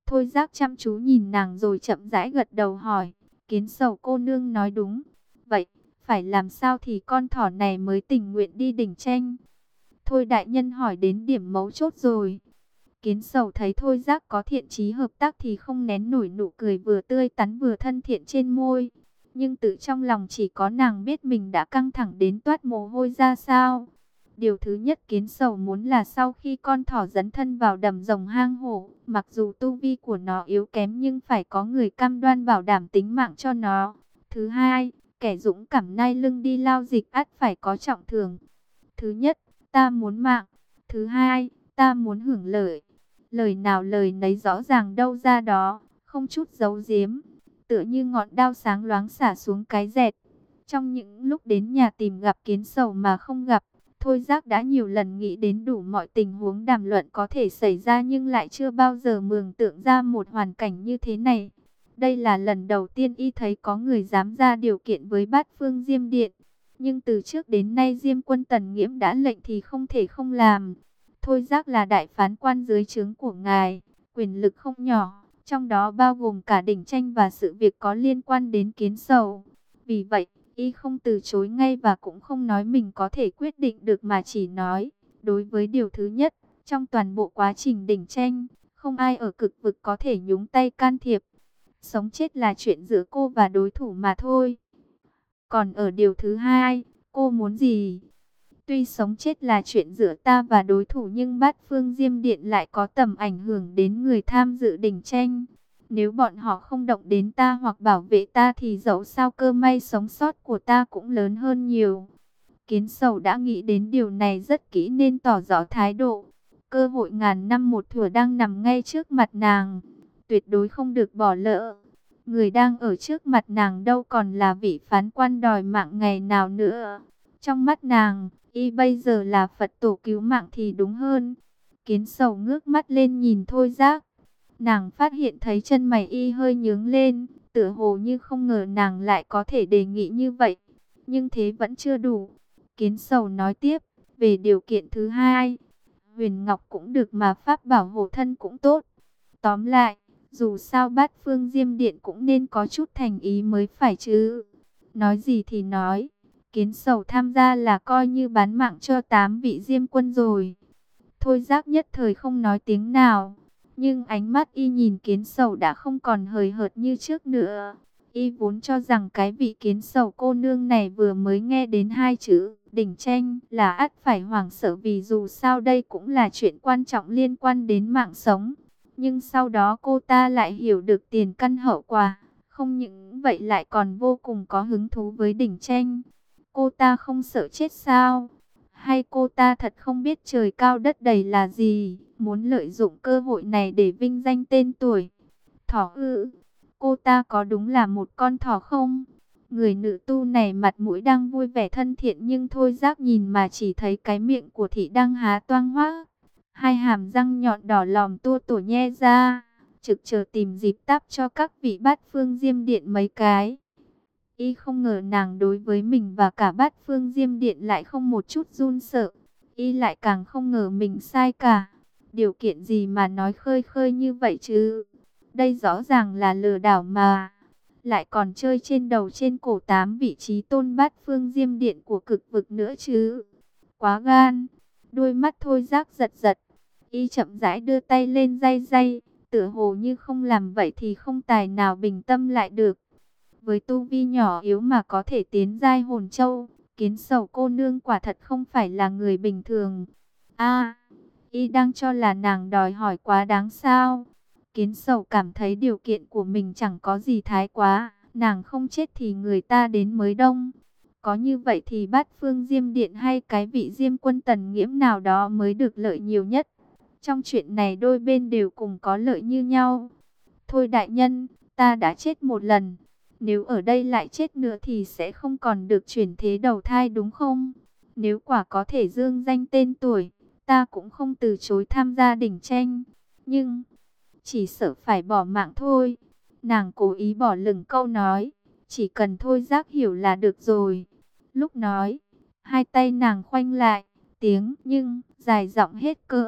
Thôi Giác chăm chú nhìn nàng rồi chậm rãi gật đầu hỏi, Kiến Sầu cô nương nói đúng. Vậy, phải làm sao thì con thỏ này mới tình nguyện đi đỉnh tranh? Thôi đại nhân hỏi đến điểm mấu chốt rồi. Kiến Sầu thấy Thôi Giác có thiện chí hợp tác thì không nén nổi nụ cười vừa tươi tắn vừa thân thiện trên môi. Nhưng tự trong lòng chỉ có nàng biết mình đã căng thẳng đến toát mồ hôi ra sao. Điều thứ nhất Kiến Sầu muốn là sau khi con thỏ dấn thân vào đầm rồng hang hổ, mặc dù tu vi của nó yếu kém nhưng phải có người cam đoan bảo đảm tính mạng cho nó. Thứ hai, kẻ dũng cảm nai lưng đi lao dịch ắt phải có trọng thưởng. Thứ nhất, ta muốn mạng. Thứ hai, ta muốn hưởng lợi. Lời nào lời nấy rõ ràng đâu ra đó, không chút giấu giếm, tựa như ngọn đao sáng loáng xả xuống cái dẹt. Trong những lúc đến nhà tìm gặp Kiến Sầu mà không gặp, Thôi Giác đã nhiều lần nghĩ đến đủ mọi tình huống đàm luận có thể xảy ra nhưng lại chưa bao giờ mường tượng ra một hoàn cảnh như thế này. Đây là lần đầu tiên y thấy có người dám ra điều kiện với Bát Phương Diêm Điện. Nhưng từ trước đến nay Diêm quân Tần Nghiễm đã lệnh thì không thể không làm. Thôi Giác là đại phán quan dưới trướng của ngài, quyền lực không nhỏ, trong đó bao gồm cả đỉnh tranh và sự việc có liên quan đến Kiến Sầu. Vì vậy, y không từ chối ngay và cũng không nói mình có thể quyết định được mà chỉ nói, đối với điều thứ nhất, trong toàn bộ quá trình đỉnh tranh, không ai ở cực vực có thể nhúng tay can thiệp. Sống chết là chuyện giữa cô và đối thủ mà thôi. Còn ở điều thứ hai, cô muốn gì? Tuy sống chết là chuyện giữa ta và đối thủ nhưng Bát Phương Diêm Điện lại có tầm ảnh hưởng đến người tham dự đỉnh tranh. Nếu bọn họ không động đến ta hoặc bảo vệ ta thì dẫu sao cơ may sống sót của ta cũng lớn hơn nhiều. Kiến Sầu đã nghĩ đến điều này rất kỹ nên tỏ rõ thái độ. Cơ hội ngàn năm một thủa đang nằm ngay trước mặt nàng, tuyệt đối không được bỏ lỡ. Người đang ở trước mặt nàng đâu còn là vị phán quan đòi mạng ngày nào nữa. Trong mắt nàng, y bây giờ là Phật tổ cứu mạng thì đúng hơn. Kiến Sầu ngước mắt lên nhìn Thôi Giác. Nàng phát hiện thấy chân mày y hơi nhướng lên, tựa hồ như không ngờ nàng lại có thể đề nghị như vậy. Nhưng thế vẫn chưa đủ. Kiến Sầu nói tiếp, về điều kiện thứ hai, huyền ngọc cũng được mà pháp bảo hộ thân cũng tốt. Tóm lại, dù sao Bát Phương Diêm Điện cũng nên có chút thành ý mới phải chứ. Nói gì thì nói, Kiến Sầu tham gia là coi như bán mạng cho 8 vị Diêm quân rồi. Thôi Giác nhất thời không nói tiếng nào, nhưng ánh mắt y nhìn Kiến Sầu đã không còn hời hợt như trước nữa. Y vốn cho rằng cái vị Kiến Sầu cô nương này vừa mới nghe đến hai chữ đỉnh tranh là ắt phải hoảng sợ, vì dù sao đây cũng là chuyện quan trọng liên quan đến mạng sống. Nhưng sau đó cô ta lại hiểu được tiền căn hậu quả, không những vậy lại còn vô cùng có hứng thú với đỉnh tranh. Cô ta không sợ chết sao? Hay cô ta thật không biết trời cao đất đầy là gì, muốn lợi dụng cơ hội này để vinh danh tên tuổi? Thỏ ư? Cô ta có đúng là một con thỏ không? Người nữ tu này mặt mũi đang vui vẻ thân thiện nhưng Thôi Giác nhìn mà chỉ thấy cái miệng của thị đang há toang hoác. Hai hàm răng nhọn đỏ lòm tua tủa nhe ra, trực chờ tìm dịp táp cho các vị Bát Phương Diêm Điện mấy cái. Y không ngờ nàng đối với mình và cả Bát Phương Diêm Điện lại không một chút run sợ. Y lại càng không ngờ mình sai cả. Điều kiện gì mà nói khơi khơi như vậy chứ? Đây rõ ràng là lừa đảo mà. Lại còn chơi trên đầu trên cổ 8 vị trí tôn Bát Phương Diêm Điện của cực vực nữa chứ. Quá gan. Đôi mắt Thôi Giác giật giật. Y chậm rãi đưa tay lên day day, tựa hồ như không làm vậy thì không tài nào bình tâm lại được. Với tu vi nhỏ yếu mà có thể tiến giai hồn châu, Kiến Sầu cô nương quả thật không phải là người bình thường. Y đang cho là nàng đòi hỏi quá đáng sao? Kiến Sầu cảm thấy điều kiện của mình chẳng có gì thái quá, nàng không chết thì người ta đến mới đông. Có như vậy thì Bát Phương Diêm Điện hay cái vị Diêm quân Tần Nghiễm nào đó mới được lợi nhiều nhất. Trong chuyện này đôi bên đều cùng có lợi như nhau. Thôi đại nhân, ta đã chết một lần. Nếu ở đây lại chết nữa thì sẽ không còn được chuyển thế đầu thai đúng không? Nếu quả có thể dương danh tên tuổi, ta cũng không từ chối tham gia đỉnh tranh. Nhưng, chỉ sợ phải bỏ mạng thôi. Nàng cố ý bỏ lửng câu nói. Chỉ cần Thôi Giác hiểu là được rồi. Lúc nói, hai tay nàng khoanh lại, tiếng nhưng dài giọng hết cỡ.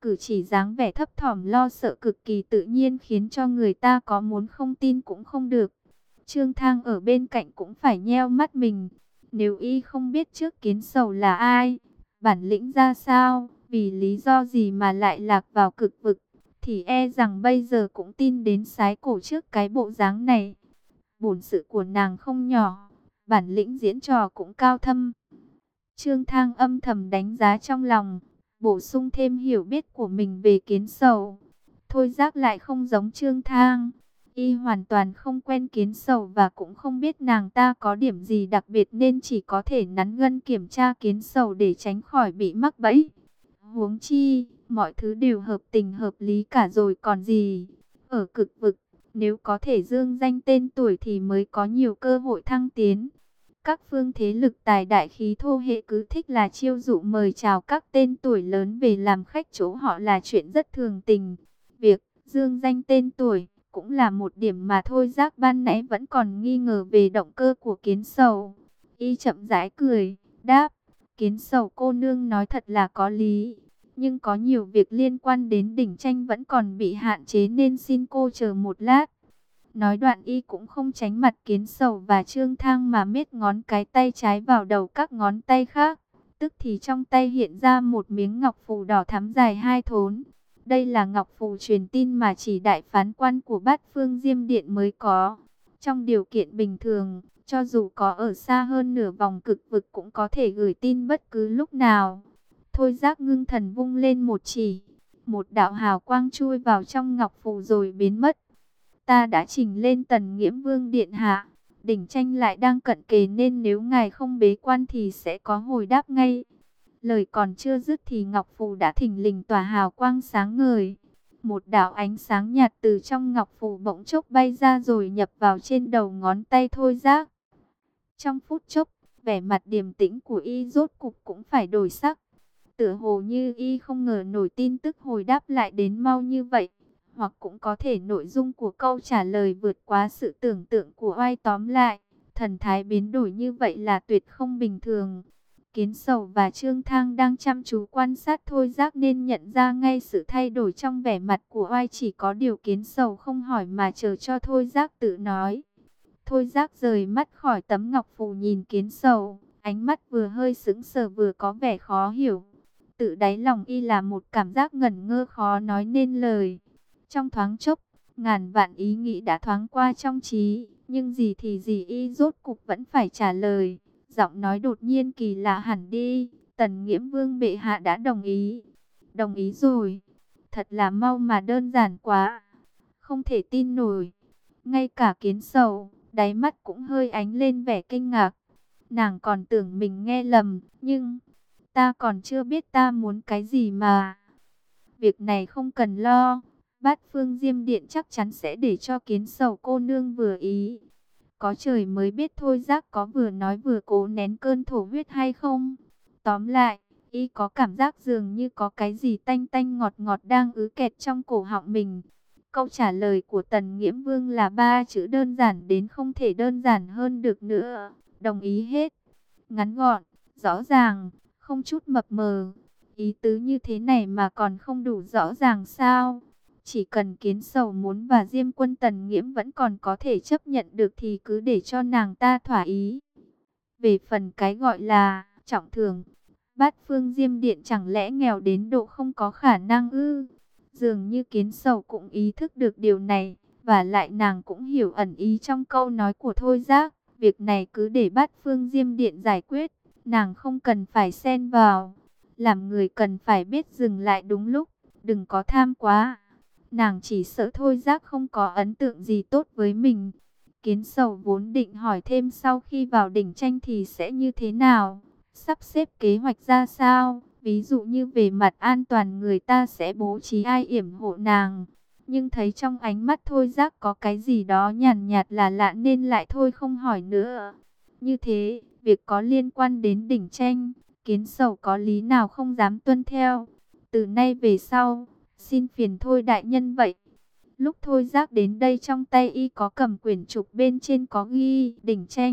cử chỉ dáng vẻ thấp thỏm lo sợ cực kỳ tự nhiên, khiến cho người ta có muốn không tin cũng không được. Trương Thang ở bên cạnh cũng phải nheo mắt mình. Nếu y không biết trước Kiến Sầu là ai, bản lĩnh ra sao, vì lý do gì mà lại lạc vào cực vực, thì e rằng bây giờ cũng tin đến sái cổ trước cái bộ dáng này. Bổn sự của nàng không nhỏ, bản lĩnh diễn trò cũng cao thâm. Trương Thang âm thầm đánh giá trong lòng, bổ sung thêm hiểu biết của mình về Kiến Sầu. Thôi Giác lại không giống Trương Thang, y hoàn toàn không quen Kiến Sầu và cũng không biết nàng ta có điểm gì đặc biệt, nên chỉ có thể nắn gân kiểm tra Kiến Sầu để tránh khỏi bị mắc bẫy. Huống chi, mọi thứ đều hợp tình hợp lý cả rồi còn gì. Ở cực vực, nếu có thể dương danh tên tuổi thì mới có nhiều cơ hội thăng tiến. Các phương thế lực tài đại khí thô hệ cứ thích là chiêu dụ mời chào các tên tuổi lớn về làm khách chỗ họ là chuyện rất thường tình. Việc dương danh tên tuổi cũng là một điểm mà Thôi Giác ban nãy vẫn còn nghi ngờ về động cơ của Kiến Sầu. Y chậm rãi cười, đáp, Kiến Sầu cô nương nói thật là có lý. Nhưng có nhiều việc liên quan đến đỉnh tranh vẫn còn bị hạn chế nên xin cô chờ một lát. Nói đoạn y cũng không tránh mặt Kiến Sầu và Trương Thang mà miết ngón cái tay trái vào đầu các ngón tay khác. Tức thì trong tay hiện ra một miếng ngọc phù đỏ thắm dài 2 thốn. Đây là ngọc phù truyền tin mà chỉ đại phán quan của Bát Phương Diêm Điện mới có. Trong điều kiện bình thường, cho dù có ở xa hơn nửa vòng cực vực cũng có thể gửi tin bất cứ lúc nào. Thôi Giác ngưng thần vung lên một chỉ, một đạo hào quang chui vào trong ngọc phù rồi biến mất. Ta đã trình lên Tần Nghiễm Vương điện hạ, đỉnh tranh lại đang cận kề nên nếu ngài không bế quan thì sẽ có hồi đáp ngay. Lời còn chưa dứt thì ngọc phù đã thình lình tỏa hào quang sáng ngời. Một đạo ánh sáng nhạt từ trong ngọc phù bỗng chốc bay ra rồi nhập vào trên đầu ngón tay Thôi Giác. Trong phút chốc, vẻ mặt điềm tĩnh của y rốt cục cũng phải đổi sắc. Tựa hồ như y không ngờ nổi tin tức hồi đáp lại đến mau như vậy. Hoặc cũng có thể nội dung của câu trả lời vượt quá sự tưởng tượng của oai, tóm lại, thần thái biến đổi như vậy là tuyệt không bình thường. Kiến Sầu và Trương Thang đang chăm chú quan sát Thôi Giác nên nhận ra ngay sự thay đổi trong vẻ mặt của oai, chỉ có điều Kiến Sầu không hỏi mà chờ cho Thôi Giác tự nói. Thôi Giác rời mắt khỏi tấm ngọc phù nhìn Kiến Sầu, ánh mắt vừa hơi sững sờ vừa có vẻ khó hiểu. Tự đáy lòng y là một cảm giác ngẩn ngơ khó nói nên lời. Trong thoáng chốc, ngàn vạn ý nghĩ đã thoáng qua trong trí, nhưng gì thì gì y rốt cục vẫn phải trả lời. Giọng nói đột nhiên kỳ lạ hẳn đi, Tần Nghiễm Vương bệ hạ đã đồng ý. Đồng ý rồi, thật là mau mà đơn giản quá, không thể tin nổi. Ngay cả Kiến Sầu, đáy mắt cũng hơi ánh lên vẻ kinh ngạc. Nàng còn tưởng mình nghe lầm, nhưng ta còn chưa biết ta muốn cái gì mà. Việc này không cần lo. Bát Phương Diêm Điện chắc chắn sẽ để cho Kiến Sầu cô nương vừa ý. Có trời mới biết Thôi Giác có vừa nói vừa cố nén cơn thổ huyết hay không. Tóm lại, y có cảm giác dường như có cái gì tanh tanh ngọt ngọt đang ứ kẹt trong cổ họng mình. Câu trả lời của Tần Nghiễm Vương là 3 chữ đơn giản đến không thể đơn giản hơn được nữa. Đồng ý hết. Ngắn gọn, rõ ràng, không chút mập mờ. Ý tứ như thế này mà còn không đủ rõ ràng sao? Chỉ cần Kiến Sầu muốn và Diêm Quân Tần Nghiễm vẫn còn có thể chấp nhận được thì cứ để cho nàng ta thỏa ý. Về phần cái gọi là trọng thưởng, Bát Phương Diêm Điện chẳng lẽ nghèo đến độ không có khả năng ư? Dường như Kiến Sầu cũng ý thức được điều này, và lại nàng cũng hiểu ẩn ý trong câu nói của Thôi Giác. Việc này cứ để Bát Phương Diêm Điện giải quyết, nàng không cần phải xen vào. Làm người cần phải biết dừng lại đúng lúc, đừng có tham quá. Nàng chỉ sợ Thôi Giác không có ấn tượng gì tốt với mình. Kiến Sầu vốn định hỏi thêm sau khi vào đỉnh tranh thì sẽ như thế nào, sắp xếp kế hoạch ra sao, ví dụ như về mặt an toàn người ta sẽ bố trí ai yểm hộ nàng. Nhưng thấy trong ánh mắt Thôi Giác có cái gì đó nhàn nhạt là lạ nên lại thôi không hỏi nữa. Như thế, việc có liên quan đến đỉnh tranh, Kiến Sầu có lý nào không dám tuân theo. Từ nay về sau, xin phiền Thôi đại nhân vậy. Lúc Thôi Giác đến đây trong tay y có cầm quyển trục bên trên có ghi đỉnh tranh.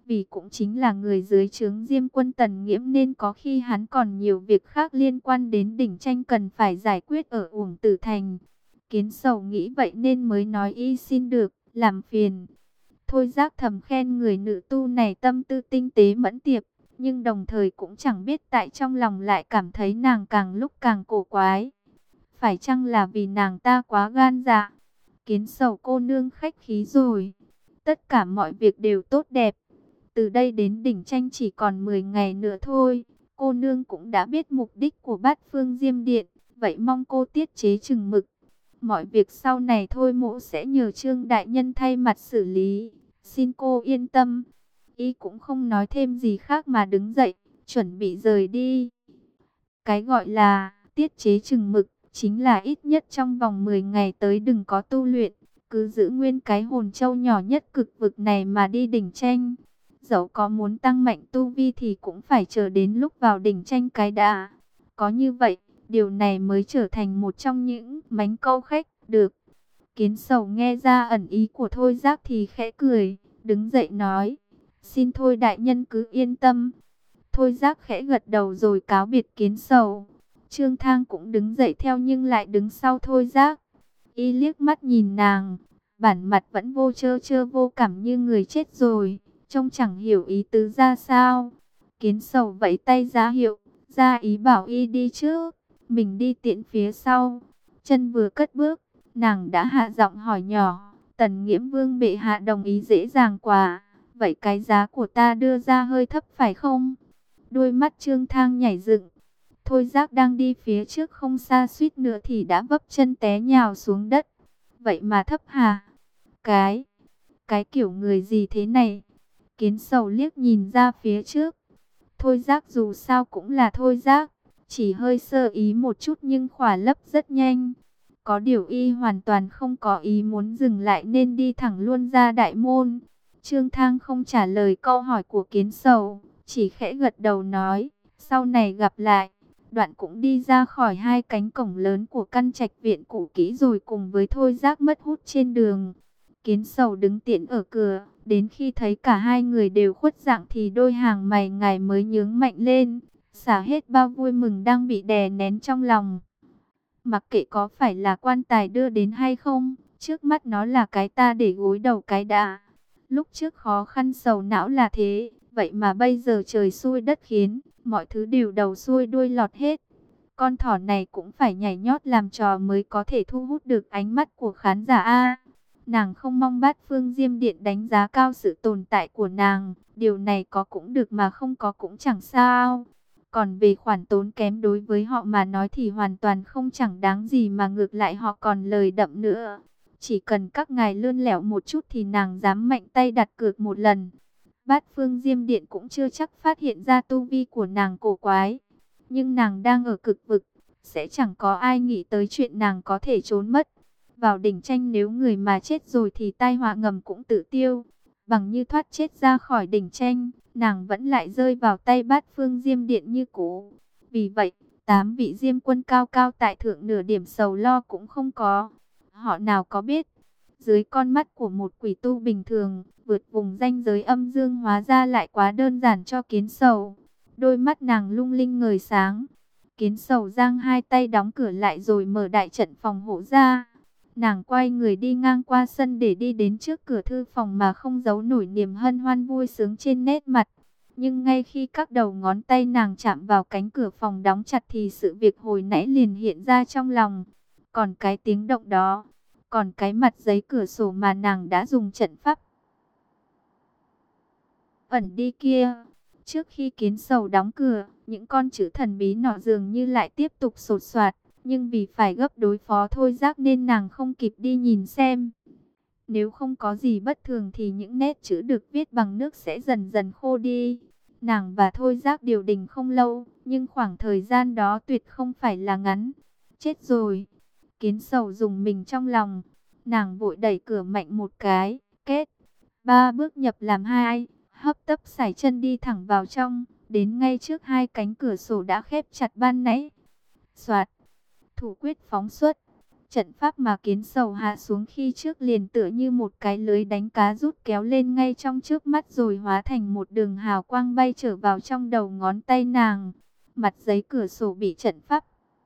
Vì cũng chính là người dưới trướng Diêm quân Tần Nghiễm nên có khi hắn còn nhiều việc khác liên quan đến đỉnh tranh cần phải giải quyết ở Uổng Tử Thành. Kiến Sầu nghĩ vậy nên mới nói y xin được, làm phiền. Thôi Giác thầm khen người nữ tu này tâm tư tinh tế mẫn tiệp, nhưng đồng thời cũng chẳng biết tại trong lòng lại cảm thấy nàng càng lúc càng cổ quái. Phải chăng là vì nàng ta quá gan dạ? Kiến Sầu cô nương khách khí rồi. Tất cả mọi việc đều tốt đẹp. Từ đây đến đỉnh tranh chỉ còn 10 ngày nữa thôi. Cô nương cũng đã biết mục đích của Bát Phương Diêm Điện. Vậy mong cô tiết chế chừng mực. Mọi việc sau này thôi mỗ sẽ nhờ Trương đại nhân thay mặt xử lý. Xin cô yên tâm. Y cũng không nói thêm gì khác mà đứng dậy, chuẩn bị rời đi. Cái gọi là tiết chế chừng mực chính là ít nhất trong vòng 10 ngày tới đừng có tu luyện, cứ giữ nguyên cái hồn châu nhỏ nhất cực vực này mà đi đỉnh tranh. Dẫu có muốn tăng mạnh tu vi thì cũng phải chờ đến lúc vào đỉnh tranh cái đã. Có như vậy, điều này mới trở thành một trong những mánh câu khách được. Kiến Sầu nghe ra ẩn ý của Thôi Giác thì khẽ cười, đứng dậy nói, xin Thôi đại nhân cứ yên tâm. Thôi Giác khẽ gật đầu rồi cáo biệt Kiến Sầu. Trương Thang cũng đứng dậy theo nhưng lại đứng sau Thôi Giác. Y liếc mắt nhìn nàng, bản mặt vẫn vô trơ trơ vô cảm như người chết rồi, trông chẳng hiểu ý tứ ra sao. Kiến Sầu vẫy tay ra hiệu, ra ý bảo Y đi trước, mình đi tiễn phía sau. Chân vừa cất bước, nàng đã hạ giọng hỏi nhỏ, Tần Nghiễm Vương bệ hạ đồng ý dễ dàng quá, vậy cái giá của ta đưa ra hơi thấp phải không? Đôi mắt Trương Thang nhảy dựng. Thôi Giác đang đi phía trước không xa suýt nữa thì đã vấp chân té nhào xuống đất. Vậy mà thấp hả? Cái kiểu người gì thế này? Kiến Sầu liếc nhìn ra phía trước. Thôi Giác dù sao cũng là Thôi Giác, chỉ hơi sơ ý một chút nhưng khỏa lấp rất nhanh. Có điều Y hoàn toàn không có ý muốn dừng lại nên đi thẳng luôn ra đại môn. Trương Thang không trả lời câu hỏi của Kiến Sầu, chỉ khẽ gật đầu nói, sau này gặp lại. Đoạn cũng đi ra khỏi hai cánh cổng lớn của căn trạch viện cũ kỹ rồi cùng với Thôi Giác mất hút trên đường. Kiến Sầu đứng tiễn ở cửa, đến khi thấy cả hai người đều khuất dạng thì đôi hàng mày ngài mới nhướng mạnh lên, xả hết bao vui mừng đang bị đè nén trong lòng. Mặc kệ có phải là quan tài đưa đến hay không, trước mắt nó là cái ta để gối đầu cái đã. Lúc trước khó khăn sầu não là thế, vậy mà bây giờ trời xui đất khiến, mọi thứ đều đầu xuôi đuôi lọt hết. Con thỏ này cũng phải nhảy nhót làm trò mới có thể thu hút được ánh mắt của khán giả a. Nàng không mong Bát Phương Diêm Điện đánh giá cao sự tồn tại của nàng, điều này có cũng được mà không có cũng chẳng sao. Còn về khoản tốn kém đối với họ mà nói thì hoàn toàn không chẳng đáng gì mà ngược lại họ còn lời đậm nữa. Chỉ cần các ngài lươn lẹo một chút thì nàng dám mạnh tay đặt cược một lần. Bát Phương Diêm Điện cũng chưa chắc phát hiện ra tu vi của nàng cổ quái. Nhưng nàng đang ở cực vực, sẽ chẳng có ai nghĩ tới chuyện nàng có thể trốn mất. Vào đỉnh tranh nếu người mà chết rồi thì tai họa ngầm cũng tự tiêu. Bằng như thoát chết ra khỏi đỉnh tranh, nàng vẫn lại rơi vào tay Bát Phương Diêm Điện như cũ. Vì vậy, 8 vị Diêm quân cao cao tại thượng nửa điểm sầu lo cũng không có. Họ nào có biết, dưới con mắt của một quỷ tu bình thường, vượt vùng ranh giới âm dương hóa ra lại quá đơn giản cho Kiến Sầu. Đôi mắt nàng lung linh ngời sáng. Kiến Sầu giang hai tay đóng cửa lại rồi mở đại trận phòng hộ ra. Nàng quay người đi ngang qua sân để đi đến trước cửa thư phòng mà không giấu nổi niềm hân hoan vui sướng trên nét mặt. Nhưng ngay khi các đầu ngón tay nàng chạm vào cánh cửa phòng đóng chặt thì sự việc hồi nãy liền hiện ra trong lòng. Còn cái tiếng động đó, còn cái mặt giấy cửa sổ mà nàng đã dùng trận pháp ẩn đi kia. Trước khi Kiến Sầu đóng cửa, những con chữ thần bí nọ dường như lại tiếp tục sột soạt. Nhưng vì phải gấp đối phó Thôi Giác nên nàng không kịp đi nhìn xem. Nếu không có gì bất thường thì những nét chữ được viết bằng nước sẽ dần dần khô đi. Nàng và Thôi Giác điều đình không lâu, nhưng khoảng thời gian đó tuyệt không phải là ngắn. Chết rồi. Kiến Sầu dùng mình trong lòng. Nàng vội đẩy cửa mạnh một cái, kết. 3 bước nhập làm 2, hấp tấp sải chân đi thẳng vào trong, đến ngay trước hai cánh cửa sổ đã khép chặt ban nãy. Soạt. Thủ quyết phóng xuất, Trận pháp mà Kiến Sầu hạ xuống khi trước liền tựa như một cái lưới đánh cá rút kéo lên ngay trong trước mắt rồi hóa thành một đường hào quang bay trở vào trong đầu ngón tay nàng. Mặt giấy cửa sổ bị trận pháp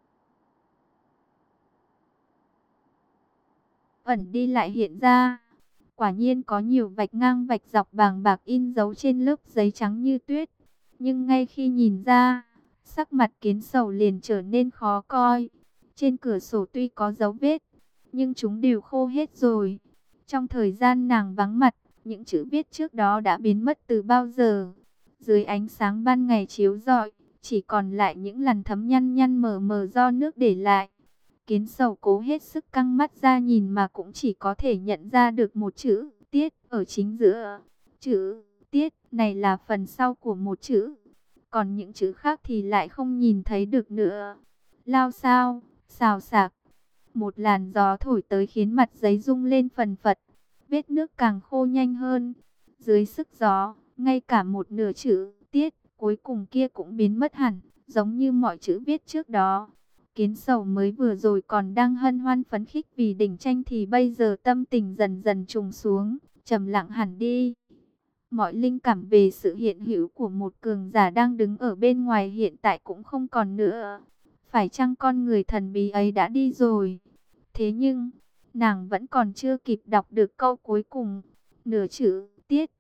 ẩn đi lại hiện ra. Quả nhiên có nhiều vạch ngang vạch dọc bàng bạc in dấu trên lớp giấy trắng như tuyết. Nhưng ngay khi nhìn ra, sắc mặt Kiến Sầu liền trở nên khó coi. Trên cửa sổ tuy có dấu vết, nhưng chúng đều khô hết rồi. Trong thời gian nàng vắng mặt, những chữ viết trước đó đã biến mất từ bao giờ. Dưới ánh sáng ban ngày chiếu rọi, chỉ còn lại những lằn thấm nhăn nhăn mờ mờ do nước để lại. Kiến Sầu cố hết sức căng mắt ra nhìn mà cũng chỉ có thể nhận ra được một chữ tiết ở chính giữa. Chữ tiết này là phần sau của một chữ, còn những chữ khác thì lại không nhìn thấy được nữa. Lao sao, xào xạc, một làn gió thổi tới khiến mặt giấy rung lên phần phật, vết nước càng khô nhanh hơn. Dưới sức gió, ngay cả một nửa chữ tiết cuối cùng kia cũng biến mất hẳn, giống như mọi chữ viết trước đó. Kiến Sầu mới vừa rồi còn đang hân hoan phấn khích vì đỉnh tranh thì bây giờ tâm tình dần dần trùng xuống, trầm lặng hẳn đi. Mọi linh cảm về sự hiện hữu của một cường giả đang đứng ở bên ngoài hiện tại cũng không còn nữa. Phải chăng con người thần bí ấy đã đi rồi? Thế nhưng, nàng vẫn còn chưa kịp đọc được câu cuối cùng. Nửa chữ, tiết,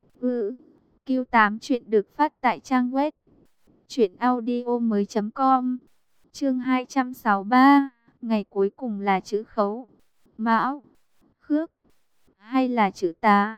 Q8 chuyện được phát tại trang web truyệnaudiomoi.com. Chương 263, ngày cuối cùng là chữ Khấu, Mão, Khước, hay là chữ Tá?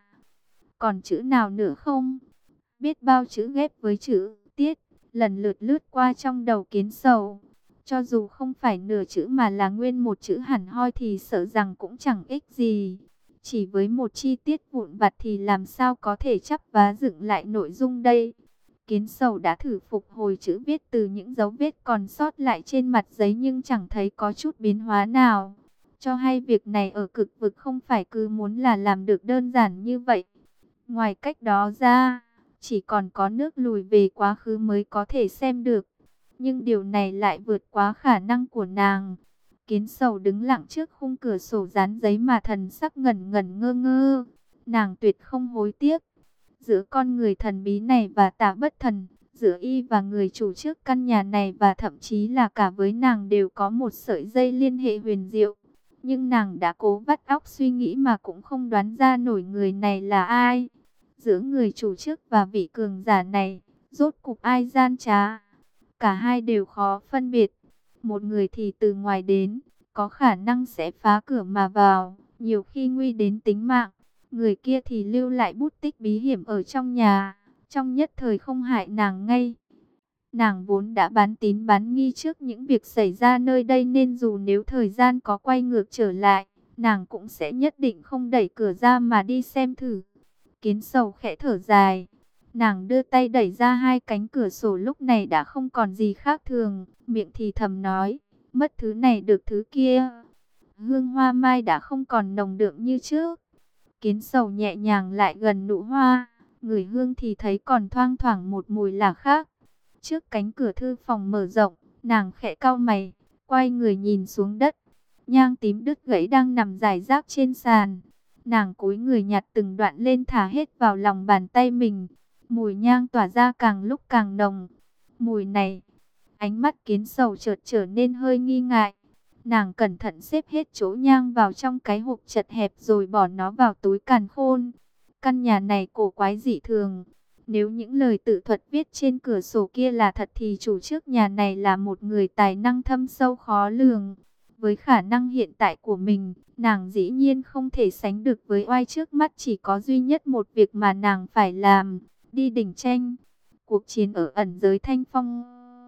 Còn chữ nào nữa không? Biết bao chữ ghép với chữ tiết, lần lượt lướt qua trong đầu Kiến Sầu. Cho dù không phải nửa chữ mà là nguyên một chữ hẳn hoi thì sợ rằng cũng chẳng ích gì. Chỉ với một chi tiết vụn vặt thì làm sao có thể chắp vá dựng lại nội dung đây? Kiến Sầu đã thử phục hồi chữ viết từ những dấu vết còn sót lại trên mặt giấy nhưng chẳng thấy có chút biến hóa nào. Cho hay việc này ở cực vực không phải cứ muốn là làm được đơn giản như vậy. Ngoài cách đó ra, chỉ còn có nước lùi về quá khứ mới có thể xem được. Nhưng điều này lại vượt quá khả năng của nàng. Kiến Sầu đứng lặng trước khung cửa sổ dán giấy mà thần sắc ngẩn ngẩn ngơ ngơ. Nàng tuyệt không hối tiếc. Giữa con người thần bí này và Tả Bất Thần, giữa y và người chủ trước căn nhà này và thậm chí là cả với nàng đều có một sợi dây liên hệ huyền diệu. Nhưng nàng đã cố vắt óc suy nghĩ mà cũng không đoán ra nổi người này là ai. Giữa người chủ trước và vị cường giả này, rốt cục ai gian trá? Cả hai đều khó phân biệt. Một người thì từ ngoài đến, có khả năng sẽ phá cửa mà vào, nhiều khi nguy đến tính mạng. Người kia thì lưu lại bút tích bí hiểm ở trong nhà, trong nhất thời không hại nàng ngay. Nàng vốn đã bán tín bán nghi trước những việc xảy ra nơi đây nên dù nếu thời gian có quay ngược trở lại, nàng cũng sẽ nhất định không đẩy cửa ra mà đi xem thử. Kiến Sầu khẽ thở dài. Nàng đưa tay đẩy ra hai cánh cửa sổ lúc này đã không còn gì khác thường, miệng thì thầm nói, mất thứ này được thứ kia. Hương hoa mai đã không còn nồng đượm như trước. Kiến Sầu nhẹ nhàng lại gần nụ hoa, ngửi hương thì thấy còn thoang thoảng một mùi lạ khác. Trước cánh cửa thư phòng mở rộng, nàng khẽ cau mày, quay người nhìn xuống đất. Nhang tím đứt gãy đang nằm rải rác trên sàn. Nàng cúi người nhặt từng đoạn lên thả hết vào lòng bàn tay mình. Mùi nhang tỏa ra càng lúc càng nồng. Mùi này, ánh mắt Kiến Sầu chợt trở nên hơi nghi ngại. Nàng cẩn thận xếp hết chỗ nhang vào trong cái hộp chật hẹp rồi bỏ nó vào túi càn khôn. Căn nhà này cổ quái dị thường. Nếu những lời tự thuật viết trên cửa sổ kia là thật thì chủ trước nhà này là một người tài năng thâm sâu khó lường. Với khả năng hiện tại của mình, nàng dĩ nhiên không thể sánh được với oai trước mắt, chỉ có duy nhất một việc mà nàng phải làm, đi đỉnh tranh. Cuộc chiến ở ẩn giới Thanh Phong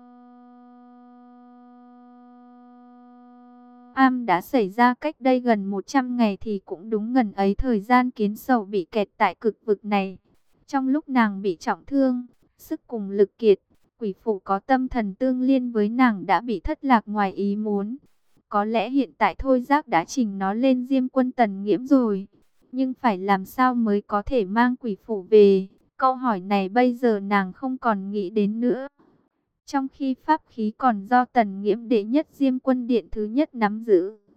Am đã xảy ra cách đây gần 100 ngày thì cũng đúng ngần ấy thời gian Kiến Sầu bị kẹt tại cực vực này. Trong lúc nàng bị trọng thương, sức cùng lực kiệt, quỷ phụ có tâm thần tương liên với nàng đã bị thất lạc ngoài ý muốn. Có lẽ hiện tại Thôi Giác đã trình nó lên Diêm Quân Tần Nghiễm rồi. Nhưng phải làm sao mới có thể mang quỷ phụ về? Câu hỏi này bây giờ nàng không còn nghĩ đến nữa. Trong khi pháp khí còn do Tần Nghiễm đệ nhất Diêm Quân Điện thứ nhất nắm giữ,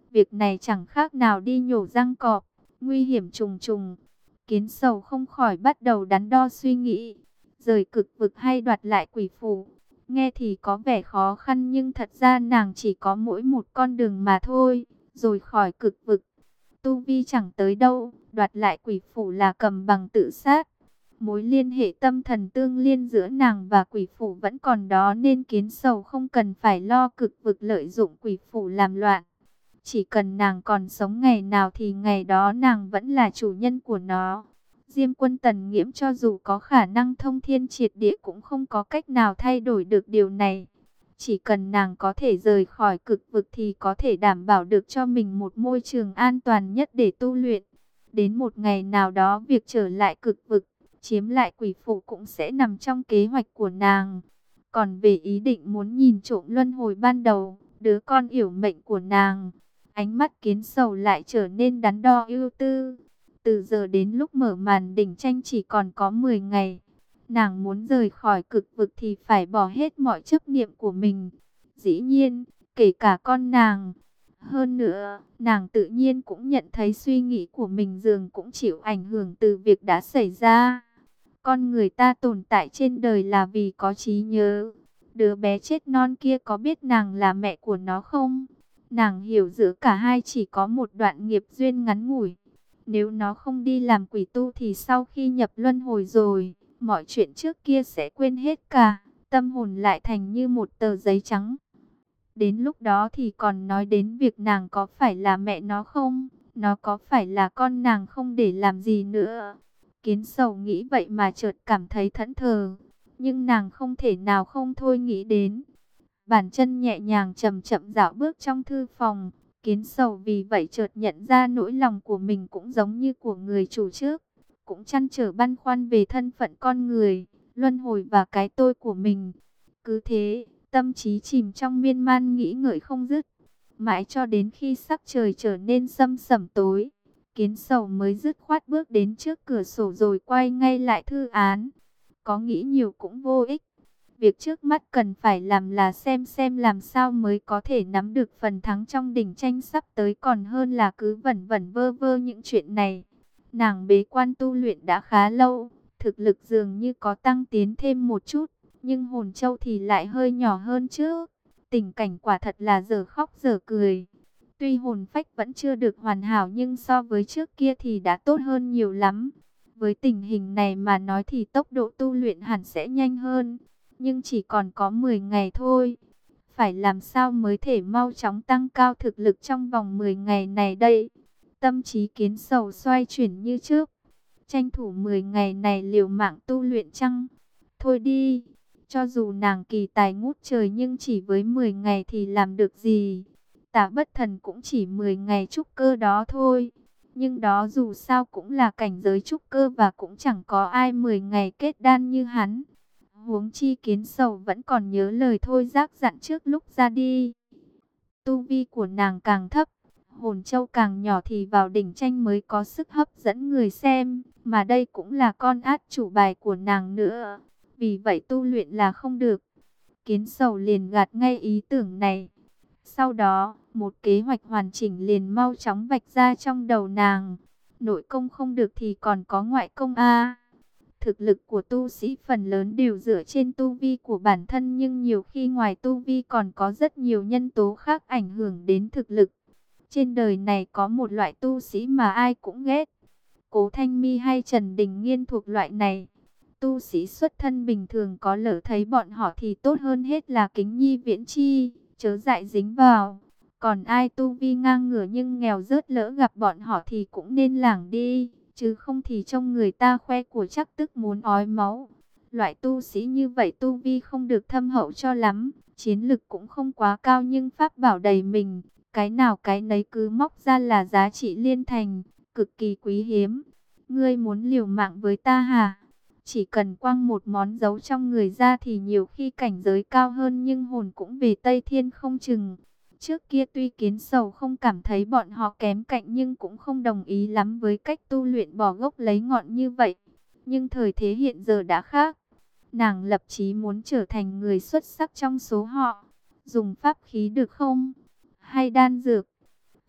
Việc này chẳng khác nào đi nhổ răng cọp, nguy hiểm trùng trùng. Kiến Sầu không khỏi bắt đầu đắn đo suy nghĩ, rời cực vực hay đoạt lại quỷ phủ. Nghe thì có vẻ khó khăn nhưng thật ra nàng chỉ có mỗi một con đường mà thôi, rồi khỏi cực vực. Tu vi chẳng tới đâu, đoạt lại quỷ phủ là cầm bằng tự sát. Mối liên hệ tâm thần tương liên giữa nàng và quỷ phủ vẫn còn đó nên Kiến Sầu không cần phải lo cực vực lợi dụng quỷ phủ làm loạn. Chỉ cần nàng còn sống ngày nào thì ngày đó nàng vẫn là chủ nhân của nó. Diêm Quân Tần Nghiễm cho dù có khả năng thông thiên triệt địa cũng không có cách nào thay đổi được điều này. Chỉ cần nàng có thể rời khỏi cực vực thì có thể đảm bảo được cho mình một môi trường an toàn nhất để tu luyện. Đến một ngày nào đó việc trở lại cực vực, chiếm lại quỷ phủ cũng sẽ nằm trong kế hoạch của nàng. Còn về ý định muốn nhìn trộm luân hồi ban đầu, đứa con yểu mệnh của nàng, ánh mắt Kiến Sầu lại trở nên đắn đo ưu tư. Từ giờ đến lúc mở màn đỉnh tranh chỉ còn có 10 ngày. Nàng muốn rời khỏi cực vực thì phải bỏ hết mọi chấp niệm của mình. Dĩ nhiên, kể cả con nàng. Hơn nữa, nàng tự nhiên cũng nhận thấy suy nghĩ của mình dường cũng chịu ảnh hưởng từ việc đã xảy ra. Con người ta tồn tại trên đời là vì có trí nhớ. Đứa bé chết non kia có biết nàng là mẹ của nó không? Nàng hiểu giữa cả hai chỉ có một đoạn nghiệp duyên ngắn ngủi. Nếu nó không đi làm quỷ tu thì sau khi nhập luân hồi rồi, mọi chuyện trước kia sẽ quên hết cả, tâm hồn lại thành như một tờ giấy trắng. Đến lúc đó thì còn nói đến việc nàng có phải là mẹ nó không, nó có phải là con nàng không để làm gì nữa. Kiến Sầu nghĩ vậy mà chợt cảm thấy thẫn thờ, nhưng nàng không thể nào không thôi nghĩ đến. Bàn chân nhẹ nhàng chậm chậm dạo bước trong thư phòng. Kiến Sầu vì vậy chợt nhận ra nỗi lòng của mình cũng giống như của người chủ trước, cũng trăn trở băn khoăn về thân phận con người, luân hồi và cái tôi của mình. Cứ thế, tâm trí chìm trong miên man nghĩ ngợi không dứt, mãi cho đến khi sắc trời trở nên sâm sẩm tối, Kiến Sầu mới dứt khoát bước đến trước cửa sổ rồi quay ngay lại thư án. Có nghĩ nhiều cũng vô ích. Việc trước mắt cần phải làm là xem làm sao mới có thể nắm được phần thắng trong đỉnh tranh sắp tới còn hơn là cứ vẩn vẩn vơ vơ những chuyện này. Nàng bế quan tu luyện đã khá lâu, thực lực dường như có tăng tiến thêm một chút, nhưng hồn châu thì lại hơi nhỏ hơn trước. Tình cảnh quả thật là dở khóc dở cười. Tuy hồn phách vẫn chưa được hoàn hảo nhưng so với trước kia thì đã tốt hơn nhiều lắm. Với tình hình này mà nói thì tốc độ tu luyện hẳn sẽ nhanh hơn. Nhưng chỉ còn có 10 ngày thôi. Phải làm sao mới thể mau chóng tăng cao thực lực trong vòng 10 ngày này đây? Tâm trí Kiến Sầu xoay chuyển như trước. Tranh thủ 10 ngày này liều mạng tu luyện chăng? Thôi đi. Cho dù nàng kỳ tài ngút trời nhưng chỉ với 10 ngày thì làm được gì? Tả Bất Thần cũng chỉ 10 ngày trúc cơ đó thôi. Nhưng đó dù sao cũng là cảnh giới trúc cơ và cũng chẳng có ai 10 ngày kết đan như hắn. Huống chi Kiến Sầu vẫn còn nhớ lời Thôi Giác dặn trước lúc ra đi. Tu vi của nàng càng thấp, hồn châu càng nhỏ thì vào đỉnh tranh mới có sức hấp dẫn người xem. Mà đây cũng là con át chủ bài của nàng nữa. Vì vậy tu luyện là không được. Kiến Sầu liền gạt ngay ý tưởng này. Sau đó, một kế hoạch hoàn chỉnh liền mau chóng vạch ra trong đầu nàng. Nội công không được thì còn có ngoại công a. Thực lực của tu sĩ phần lớn đều dựa trên tu vi của bản thân nhưng nhiều khi ngoài tu vi còn có rất nhiều nhân tố khác ảnh hưởng đến thực lực. Trên đời này có một loại tu sĩ mà ai cũng ghét. Cố Thanh Mi hay Trần Đình Nghiên thuộc loại này. Tu sĩ xuất thân bình thường có lỡ thấy bọn họ thì tốt hơn hết là kính nhi viễn chi, chớ dại dính vào. Còn ai tu vi ngang ngửa nhưng nghèo rớt lỡ gặp bọn họ thì cũng nên lảng đi. Chứ không thì trông người ta khoe của chắc tức muốn ói máu. Loại tu sĩ như vậy tu vi không được thâm hậu cho lắm, chiến lực cũng không quá cao nhưng pháp bảo đầy mình. Cái nào cái nấy cứ móc ra là giá trị liên thành, cực kỳ quý hiếm. Ngươi muốn liều mạng với ta hả? Chỉ cần quăng một món dấu trong người ra thì nhiều khi cảnh giới cao hơn nhưng hồn cũng về Tây Thiên không chừng. Trước kia tuy Kiến Sầu không cảm thấy bọn họ kém cạnh nhưng cũng không đồng ý lắm với cách tu luyện bỏ gốc lấy ngọn như vậy. Nhưng thời thế hiện giờ đã khác. Nàng lập chí muốn trở thành người xuất sắc trong số họ. Dùng pháp khí được không? Hay đan dược?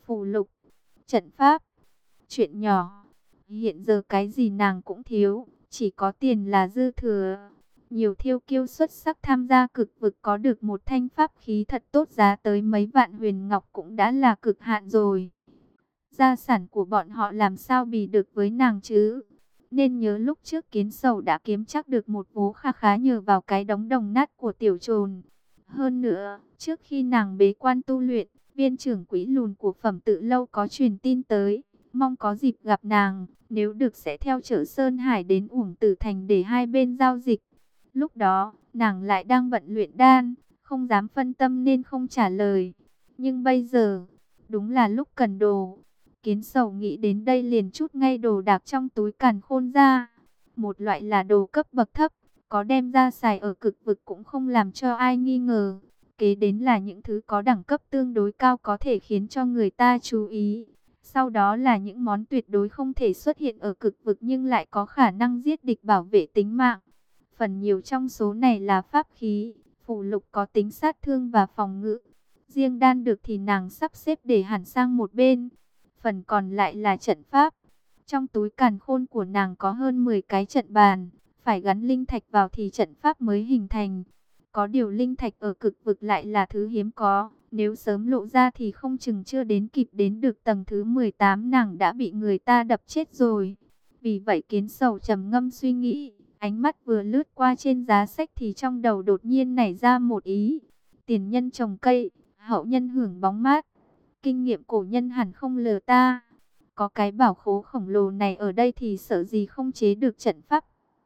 phù lục, trận pháp, chuyện nhỏ. Hiện giờ cái gì nàng cũng thiếu, chỉ có tiền là dư thừa. Nhiều thiêu kiêu xuất sắc tham gia cực vực có được một thanh pháp khí thật tốt giá tới mấy vạn huyền ngọc cũng đã là cực hạn rồi. Gia sản của bọn họ làm sao bì được với nàng chứ? Nên nhớ lúc trước Kiến Sầu đã kiếm chắc được một vố kha khá nhờ vào cái đống đồng nát của tiểu trồn. Hơn nữa, trước khi nàng bế quan tu luyện, viên trưởng quỹ lùn của Phẩm Tự Lâu có truyền tin tới, mong có dịp gặp nàng, nếu được sẽ theo chợ Sơn Hải đến Uổng Tử Thành để hai bên giao dịch. Lúc đó, nàng lại đang bận luyện đan, không dám phân tâm nên không trả lời. Nhưng bây giờ, đúng là lúc cần đồ. Kiến Sầu nghĩ đến đây liền trút ngay đồ đạc trong túi càn khôn ra. Một loại là đồ cấp bậc thấp, có đem ra xài ở cực vực cũng không làm cho ai nghi ngờ. Kế đến là những thứ có đẳng cấp tương đối cao có thể khiến cho người ta chú ý. Sau đó là những món tuyệt đối không thể xuất hiện ở cực vực nhưng lại có khả năng giết địch bảo vệ tính mạng. Phần nhiều trong số này là pháp khí, phù lục có tính sát thương và phòng ngự. Riêng đan được thì nàng sắp xếp để hẳn sang một bên. Phần còn lại là trận pháp. Trong túi càn khôn của nàng có hơn 10 cái trận bàn, phải gắn linh thạch vào thì trận pháp mới hình thành. Có điều linh thạch ở cực vực lại là thứ hiếm có, nếu sớm lộ ra thì không chừng chưa đến kịp đến được tầng thứ 18 nàng đã bị người ta đập chết rồi. Vì vậy Kiến Sầu trầm ngâm suy nghĩ, ánh mắt vừa lướt qua trên giá sách thì trong đầu đột nhiên nảy ra một ý. Tiền nhân trồng cây, hậu nhân hưởng bóng mát. Kinh nghiệm cổ nhân hẳn không lừa ta. Có cái bảo khố khổng lồ này ở đây thì sợ gì không chế được trận pháp.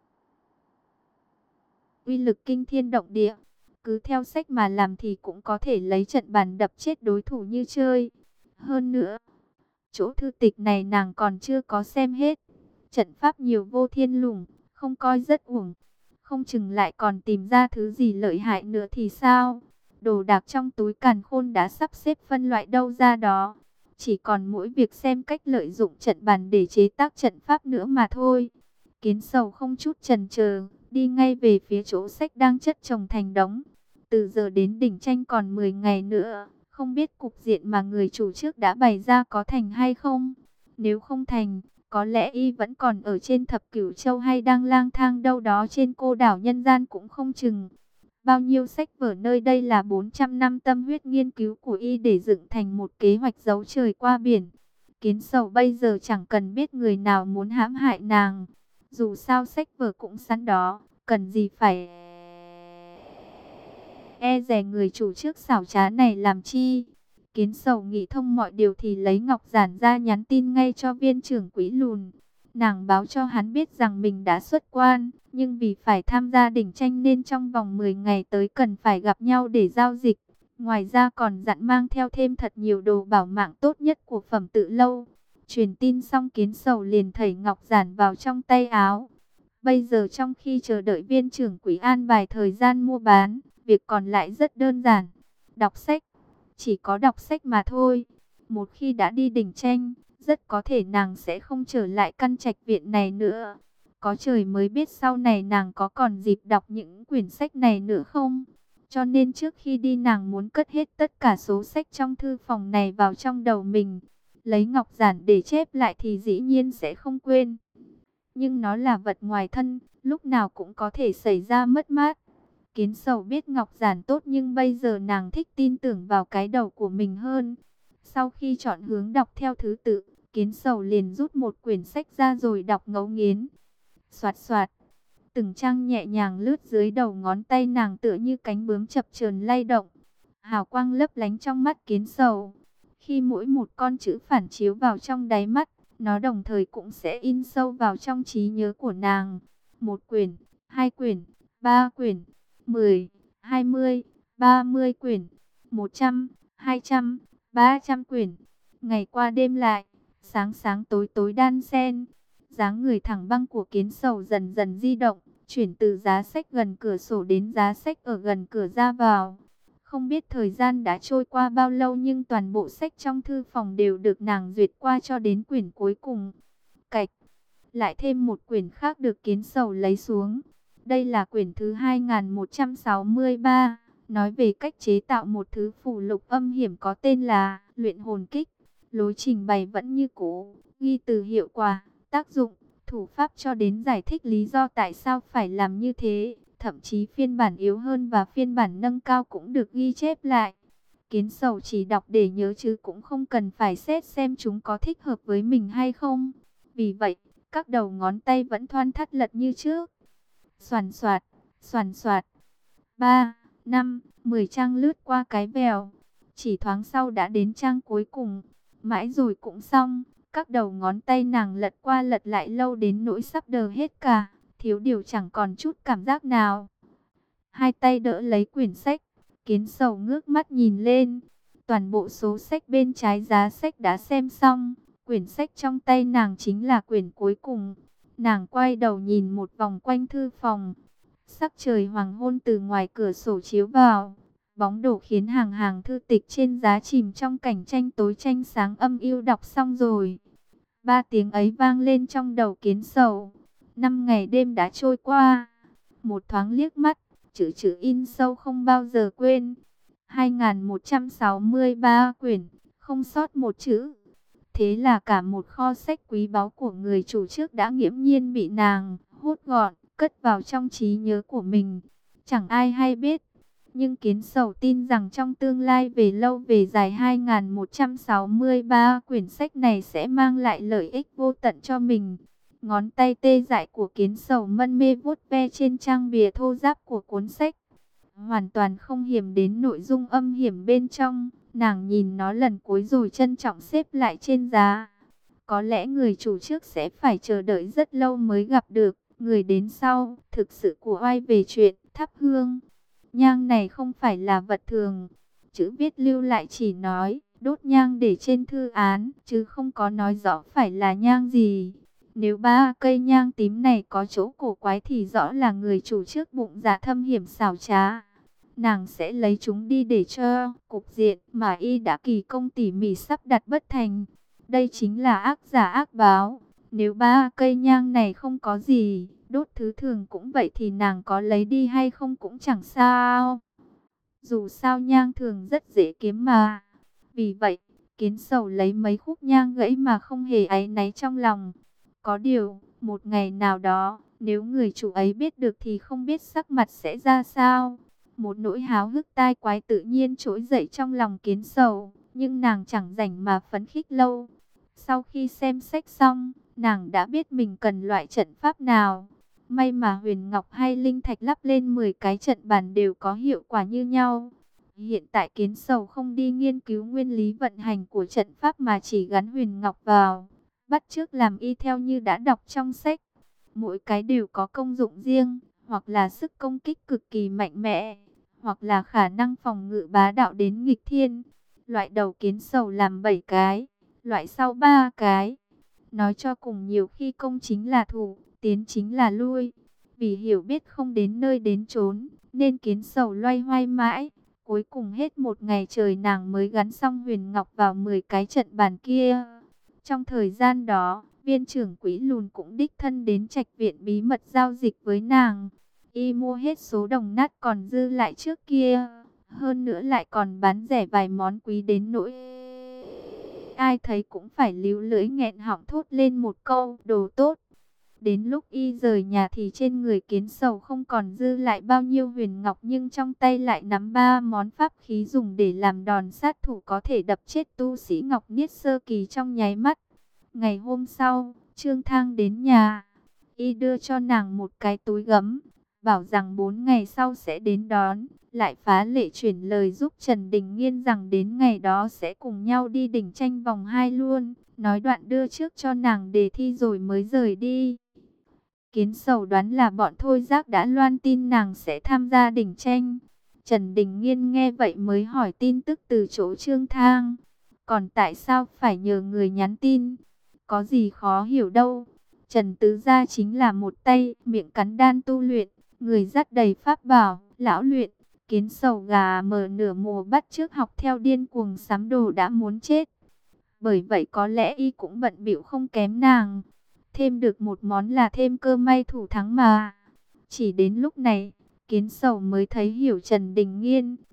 Uy lực kinh thiên động địa. Cứ theo sách mà làm thì cũng có thể lấy trận bàn đập chết đối thủ như chơi. Hơn nữa, chỗ thư tịch này nàng còn chưa có xem hết. Trận pháp nhiều vô thiên lùng, không coi rất uổng. Không chừng lại còn tìm ra thứ gì lợi hại nữa thì sao? Đồ đạc trong túi càn khôn đã sắp xếp phân loại đâu ra đó. Chỉ còn mỗi việc xem cách lợi dụng trận bàn để chế tác trận pháp nữa mà thôi. Kiến Sầu không chút chần chờ, đi ngay về phía chỗ sách đang chất chồng thành đống. Từ giờ đến đỉnh tranh còn 10 ngày nữa, không biết cục diện mà người chủ trước đã bày ra có thành hay không. Nếu không thành, có lẽ y vẫn còn ở trên Thập Cửu Châu hay đang lang thang đâu đó trên cô đảo nhân gian cũng không chừng. Bao nhiêu sách vở nơi đây là 400 năm tâm huyết nghiên cứu của y để dựng thành một kế hoạch giấu trời qua biển. Kiến Sầu bây giờ chẳng cần biết người nào muốn hãm hại nàng. Dù sao sách vở cũng sẵn đó, cần gì phải e dè người chủ trước xảo trá này làm chi. Kiến Sầu nghĩ thông mọi điều thì lấy ngọc giản ra nhắn tin ngay cho viên trưởng quỹ lùn. Nàng báo cho hắn biết rằng mình đã xuất quan, nhưng vì phải tham gia đỉnh tranh nên trong vòng 10 ngày tới cần phải gặp nhau để giao dịch. Ngoài ra còn dặn mang theo thêm thật nhiều đồ bảo mạng tốt nhất của Phẩm Tự Lâu. Truyền tin xong Kiến Sầu liền thảy ngọc giản vào trong tay áo. Bây giờ trong khi chờ đợi viên trưởng quỹ an bài thời gian mua bán, việc còn lại rất đơn giản. Đọc sách, chỉ có đọc sách mà thôi. Một khi đã đi đỉnh tranh, rất có thể nàng sẽ không trở lại căn trạch viện này nữa. Có trời mới biết sau này nàng có còn dịp đọc những quyển sách này nữa không. Cho nên trước khi đi nàng muốn cất hết tất cả số sách trong thư phòng này vào trong đầu mình. Lấy ngọc giản để chép lại thì dĩ nhiên sẽ không quên. Nhưng nó là vật ngoài thân, lúc nào cũng có thể xảy ra mất mát. Kiến Sầu biết ngọc giản tốt nhưng bây giờ nàng thích tin tưởng vào cái đầu của mình hơn. Sau khi chọn hướng đọc theo thứ tự, Kiến Sầu liền rút một quyển sách ra rồi đọc ngấu nghiến. Soạt soạt, từng trang nhẹ nhàng lướt dưới đầu ngón tay nàng tựa như cánh bướm chập chờn lay động. Hào quang lấp lánh trong mắt Kiến Sầu. Khi mỗi một con chữ phản chiếu vào trong đáy mắt, nó đồng thời cũng sẽ in sâu vào trong trí nhớ của nàng. Một quyển, hai quyển, ba quyển, 10, 20, 30 quyển, 100, 200, 300 quyển. Ngày qua đêm lại, sáng sáng tối tối đan xen. Dáng người thẳng băng của Kiến Sầu dần dần di động, chuyển từ giá sách gần cửa sổ đến giá sách ở gần cửa ra vào. Không biết thời gian đã trôi qua bao lâu nhưng toàn bộ sách trong thư phòng đều được nàng duyệt qua cho đến quyển cuối cùng. Cạch, lại thêm một quyển khác được Kiến Sầu lấy xuống. Đây là quyển thứ 2163, nói về cách chế tạo một thứ phù lục âm hiểm có tên là Luyện Hồn Kích. Lối trình bày vẫn như cũ, ghi từ hiệu quả, tác dụng, thủ pháp cho đến giải thích lý do tại sao phải làm như thế. Thậm chí phiên bản yếu hơn và phiên bản nâng cao cũng được ghi chép lại. Kiến Sầu chỉ đọc để nhớ chứ cũng không cần phải xét xem chúng có thích hợp với mình hay không. Vì vậy, các đầu ngón tay vẫn thoăn thoắt lật như trước. Soàn soạt, soàn soạt. 3, 5, 10 trang lướt qua cái vèo. Chỉ thoáng sau đã đến trang cuối cùng. Mãi rồi cũng xong. Các đầu ngón tay nàng lật qua lật lại lâu đến nỗi sắp đờ hết cả. Thiếu điều chẳng còn chút cảm giác nào. Hai tay đỡ lấy quyển sách. Kiến Sầu ngước mắt nhìn lên. Toàn bộ số sách bên trái giá sách đã xem xong. Quyển sách trong tay nàng chính là quyển cuối cùng. Nàng quay đầu nhìn một vòng quanh thư phòng. Sắc trời hoàng hôn từ ngoài cửa sổ chiếu vào. Bóng đổ khiến hàng hàng thư tịch trên giá chìm trong cảnh tranh tối tranh sáng âm u. Đọc xong rồi. 3 tiếng ấy vang lên trong đầu Kiến Sầu. 5 ngày đêm đã trôi qua. Một thoáng liếc mắt, chữ chữ in sâu không bao giờ quên. 2163 quyển, không sót một chữ. Thế là cả một kho sách quý báu của người chủ trước đã nghiễm nhiên bị nàng hốt gọn, cất vào trong trí nhớ của mình. Chẳng ai hay biết. Nhưng Kiến Sầu tin rằng trong tương lai về lâu về dài 2163 quyển sách này sẽ mang lại lợi ích vô tận cho mình. Ngón tay tê dại của Kiến Sầu mân mê vuốt ve trên trang bìa thô ráp của cuốn sách. Hoàn toàn không hiểm đến nội dung âm hiểm bên trong. Nàng nhìn nó lần cuối rồi trân trọng xếp lại trên giá. Có lẽ người chủ trước sẽ phải chờ đợi rất lâu mới gặp được. Người đến sau, thực sự của oai về chuyện thắp hương. Nhang này không phải là vật thường. Chữ viết lưu lại chỉ nói đốt nhang để trên thư án, chứ không có nói rõ phải là nhang gì. Nếu 3 cây nhang tím này có chỗ cổ quái thì rõ là người chủ trước bụng dạ thâm hiểm xảo trá. Nàng sẽ lấy chúng đi để cho cục diện mà y đã kỳ công tỉ mỉ sắp đặt bất thành. Đây chính là ác giả ác báo. Nếu 3 cây nhang này không có gì, đốt thứ thường cũng vậy thì nàng có lấy đi hay không cũng chẳng sao. Dù sao nhang thường rất dễ kiếm mà. Vì vậy, Kiến Sầu lấy mấy khúc nhang gãy mà không hề áy náy trong lòng. Có điều, một ngày nào đó, nếu người chủ ấy biết được thì không biết sắc mặt sẽ ra sao. Một nỗi háo hức tai quái tự nhiên trỗi dậy trong lòng Kiến Sầu, nhưng nàng chẳng rảnh mà phấn khích lâu. Sau khi xem sách xong, nàng đã biết mình cần loại trận pháp nào. May mà huyền ngọc hay linh thạch lắp lên 10 cái trận bàn đều có hiệu quả như nhau. Hiện tại Kiến Sầu không đi nghiên cứu nguyên lý vận hành của trận pháp mà chỉ gắn huyền ngọc vào, bắt chước làm y theo như đã đọc trong sách. Mỗi cái đều có công dụng riêng, hoặc là sức công kích cực kỳ mạnh mẽ, hoặc là khả năng phòng ngự bá đạo đến nghịch thiên. Loại đầu Kiến Sầu làm 7 cái, loại sau 3 cái. Nói cho cùng nhiều khi công chính là thủ, tiến chính là lui. Vì hiểu biết không đến nơi đến chốn, nên Kiến Sầu loay hoay mãi. Cuối cùng hết một ngày trời nàng mới gắn xong huyền ngọc vào 10 cái trận bàn kia. Trong thời gian đó, viên trưởng quỹ lùn cũng đích thân đến trạch viện bí mật giao dịch với nàng. Y mua hết số đồng nát còn dư lại trước kia. Hơn nữa lại còn bán rẻ vài món quý đến nỗi ai thấy cũng phải líu lưỡi nghẹn họng thốt lên một câu đồ tốt. Đến lúc y rời nhà thì trên người Kiến Sầu không còn dư lại bao nhiêu huyền ngọc, nhưng trong tay lại nắm 3 món pháp khí dùng để làm đòn sát thủ có thể đập chết tu sĩ Ngọc Niết sơ kỳ trong nháy mắt. Ngày hôm sau, Trương Thang đến nhà. Y đưa cho nàng một cái túi gấm, bảo rằng 4 ngày sau sẽ đến đón. Lại phá lệ chuyển lời giúp Trần Đình Nghiên rằng đến ngày đó sẽ cùng nhau đi đỉnh tranh vòng 2 luôn. Nói đoạn đưa trước cho nàng đề thi rồi mới rời đi. Kiến Sầu đoán là bọn Thôi Giác đã loan tin nàng sẽ tham gia đỉnh tranh. Trần Đình Nghiên nghe vậy mới hỏi tin tức từ chỗ Trương Thang. Còn tại sao phải nhờ người nhắn tin? Có gì khó hiểu đâu. Trần Tứ Gia chính là một tay miệng cắn đan tu luyện, người dắt đầy pháp bảo, lão luyện. Kiến Sầu gà mờ nửa mùa bắt chước học theo điên cuồng sắm đồ đã muốn chết. Bởi vậy có lẽ y cũng bận bịu không kém nàng. Thêm được một món là thêm cơ may thủ thắng mà. Chỉ đến lúc này, Kiến Sầu mới thấy hiểu Trần Đình Nghiên.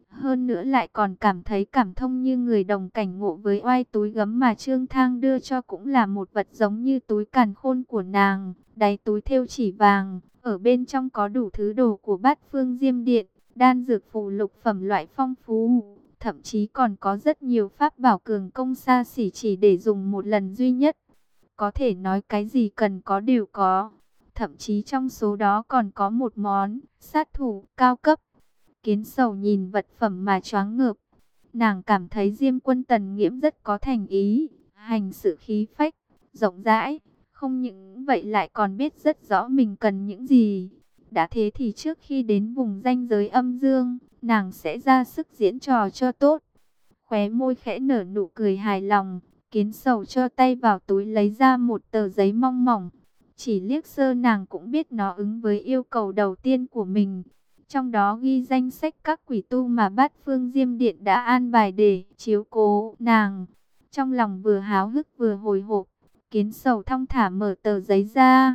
Hơn nữa lại còn cảm thấy cảm thông như người đồng cảnh ngộ với oai túi gấm mà Trương Thang đưa cho cũng là một vật giống như túi càn khôn của nàng. Đáy túi thêu chỉ vàng, ở bên trong có đủ thứ đồ của Bát Phương Diêm Điện, đan dược phù lục phẩm loại phong phú. Thậm chí còn có rất nhiều pháp bảo cường công xa xỉ chỉ để dùng một lần duy nhất. Có thể nói cái gì cần có đều có. Thậm chí trong số đó còn có một món sát thủ cao cấp. Kiến Sầu nhìn vật phẩm mà choáng ngợp. Nàng cảm thấy Diêm Quân Tần Nghiễm rất có thành ý, hành sự khí phách, rộng rãi. Không những vậy lại còn biết rất rõ mình cần những gì. Đã thế thì trước khi đến vùng ranh giới âm dương, nàng sẽ ra sức diễn trò cho tốt. Khóe môi khẽ nở nụ cười hài lòng. Kiến Sầu cho tay vào túi lấy ra một tờ giấy mong mỏng. Chỉ liếc sơ nàng cũng biết nó ứng với yêu cầu đầu tiên của mình. Trong đó ghi danh sách các quỷ tu mà Bát Phương Diêm Điện đã an bài để chiếu cố nàng. Trong lòng vừa háo hức vừa hồi hộp, Kiến Sầu thong thả mở tờ giấy ra.